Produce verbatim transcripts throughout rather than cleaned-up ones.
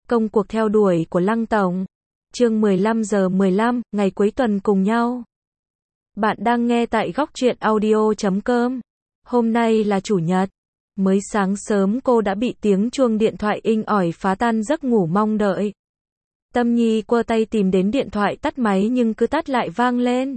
Công cuộc theo đuổi của Lăng Tổng. Chương mười lăm giờ mười lăm, ngày cuối tuần cùng nhau. Bạn đang nghe tại góc truyện audio chấm com. Hôm nay là chủ nhật. Mới sáng sớm cô đã bị tiếng chuông điện thoại inh ỏi phá tan giấc ngủ mong đợi. Tâm Nhi quơ tay tìm đến điện thoại tắt máy nhưng cứ tắt lại vang lên.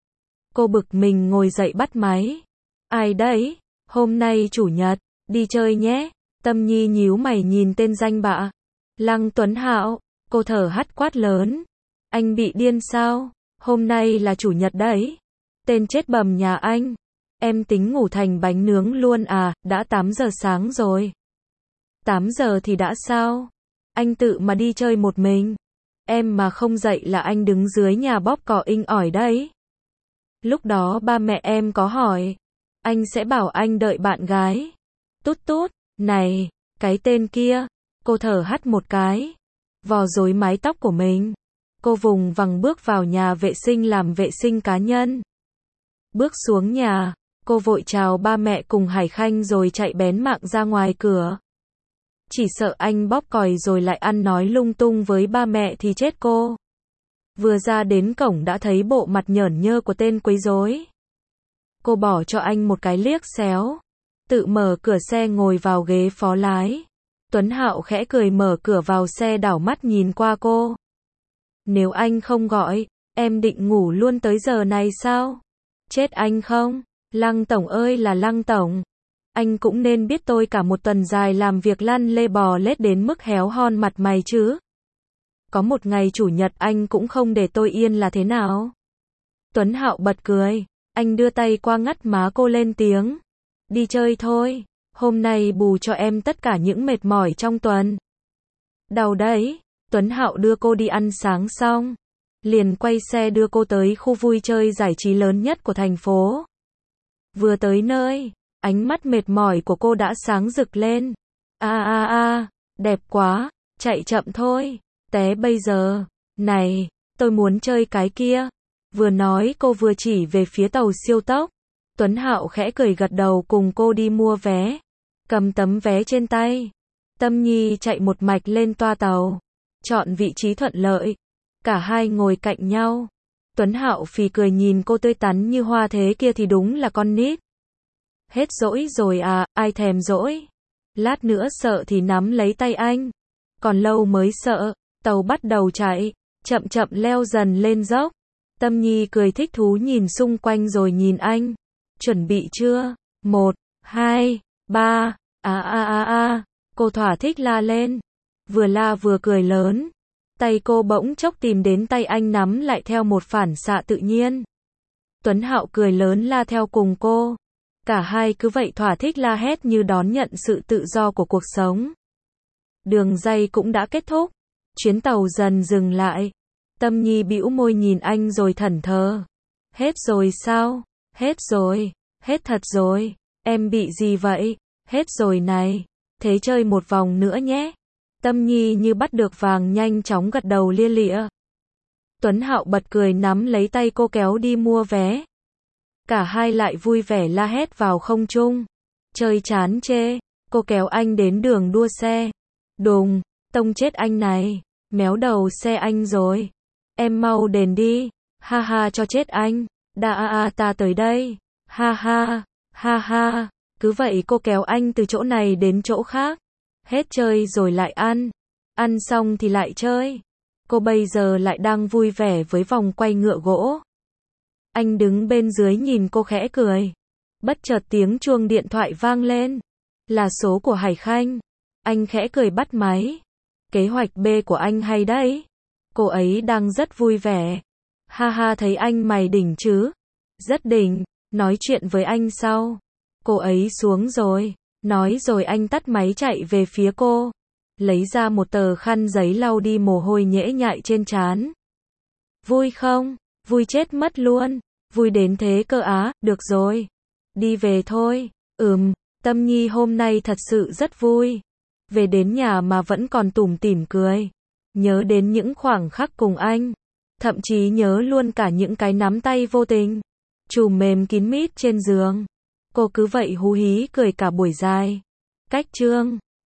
Cô bực mình ngồi dậy bắt máy. Ai đấy? Hôm nay chủ nhật, đi chơi nhé. Tâm Nhi nhíu mày nhìn tên danh bạ. Lăng Tuấn Hạo. Cô thở hắt quát lớn. Anh bị điên sao? Hôm nay là chủ nhật đấy. Tên chết bầm nhà anh. Em tính ngủ thành bánh nướng luôn à, đã tám giờ sáng rồi. tám giờ thì đã sao? Anh tự mà đi chơi một mình. Em mà không dậy là anh đứng dưới nhà bóp cò inh ỏi đấy. Lúc đó ba mẹ em có hỏi. Anh sẽ bảo anh đợi bạn gái. Tút tút, này, cái tên kia. Cô thở hắt một cái. Vò rối mái tóc của mình. Cô vùng vằng bước vào nhà vệ sinh làm vệ sinh cá nhân. Bước xuống nhà, cô vội chào ba mẹ cùng Hải Khanh rồi chạy bén mạng ra ngoài cửa. Chỉ sợ anh bóp còi rồi lại ăn nói lung tung với ba mẹ thì chết cô. Vừa ra đến cổng đã thấy bộ mặt nhởn nhơ của tên quấy rối. Cô bỏ cho anh một cái liếc xéo. Tự mở cửa xe ngồi vào ghế phó lái. Tuấn Hạo khẽ cười mở cửa vào xe đảo mắt nhìn qua cô. Nếu anh không gọi, em định ngủ luôn tới giờ này sao? Chết anh không? Lăng Tổng ơi là Lăng Tổng. Anh cũng nên biết tôi cả một tuần dài làm việc lăn lê bò lết đến mức héo hon mặt mày chứ. Có một ngày chủ nhật anh cũng không để tôi yên là thế nào? Tuấn Hạo bật cười. Anh đưa tay qua ngắt má cô lên tiếng. Đi chơi thôi. Hôm nay bù cho em tất cả những mệt mỏi trong tuần. Đau đấy. Tuấn Hạo đưa cô đi ăn sáng xong. Liền quay xe đưa cô tới khu vui chơi giải trí lớn nhất của thành phố. Vừa tới nơi, ánh mắt mệt mỏi của cô đã sáng rực lên. A a a, đẹp quá, chạy chậm thôi. Té bây giờ. Này, tôi muốn chơi cái kia. Vừa nói cô vừa chỉ về phía tàu siêu tốc. Tuấn Hạo khẽ cười gật đầu cùng cô đi mua vé. Cầm tấm vé trên tay. Tâm Nhi chạy một mạch lên toa tàu. Chọn vị trí thuận lợi. Cả hai ngồi cạnh nhau. Tuấn Hạo phì cười nhìn cô tươi tắn như hoa thế kia thì đúng là con nít. Hết dỗi rồi à, ai thèm dỗi. Lát nữa sợ thì nắm lấy tay anh. Còn lâu mới sợ. Tàu bắt đầu chạy. Chậm chậm leo dần lên dốc. Tâm Nhi cười thích thú nhìn xung quanh rồi nhìn anh. Chuẩn bị chưa? Một, hai, ba, a a a a. Cô thỏa thích la lên. Vừa la vừa cười lớn. Tay cô bỗng chốc tìm đến tay anh nắm lại theo một phản xạ tự nhiên. Tuấn Hạo cười lớn la theo cùng cô. Cả hai cứ vậy thỏa thích la hét như đón nhận sự tự do của cuộc sống. Đường ray cũng đã kết thúc. Chuyến tàu dần dừng lại. Tâm Nhi bĩu môi nhìn anh rồi thẫn thờ. Hết rồi sao? Hết rồi. Hết thật rồi. Em bị gì vậy? Hết rồi này. Thế chơi một vòng nữa nhé. Tâm Nhi như bắt được vàng nhanh chóng gật đầu lia lịa. Tuấn Hạo bật cười nắm lấy tay cô kéo đi mua vé. Cả hai lại vui vẻ la hét vào không trung. Chơi chán chê. Cô kéo anh đến đường đua xe. Đùng, tông chết anh này. Méo đầu xe anh rồi. Em mau đền đi. Ha ha cho chết anh. Đa a a ta tới đây. Ha ha, ha ha. Cứ vậy cô kéo anh từ chỗ này đến chỗ khác. Hết chơi rồi lại ăn. Ăn xong thì lại chơi. Cô bây giờ lại đang vui vẻ với vòng quay ngựa gỗ. Anh đứng bên dưới nhìn cô khẽ cười. Bất chợt tiếng chuông điện thoại vang lên. Là số của Hải Khanh. Anh khẽ cười bắt máy. Kế hoạch B của anh hay đấy. Cô ấy đang rất vui vẻ. Ha ha thấy anh mày đỉnh chứ. Rất đỉnh. Nói chuyện với anh sau. Cô ấy xuống rồi. Nói rồi anh tắt máy chạy về phía cô. Lấy ra một tờ khăn giấy lau đi mồ hôi nhễ nhại trên trán. Vui không? Vui chết mất luôn. Vui đến thế cơ á, được rồi. Đi về thôi. Ừm, Tâm Nhi hôm nay thật sự rất vui. Về đến nhà mà vẫn còn tủm tỉm cười. Nhớ đến những khoảng khắc cùng anh. Thậm chí nhớ luôn cả những cái nắm tay vô tình. Chùm mềm kín mít trên giường. Cô cứ vậy hú hí cười cả buổi dài. Cách chương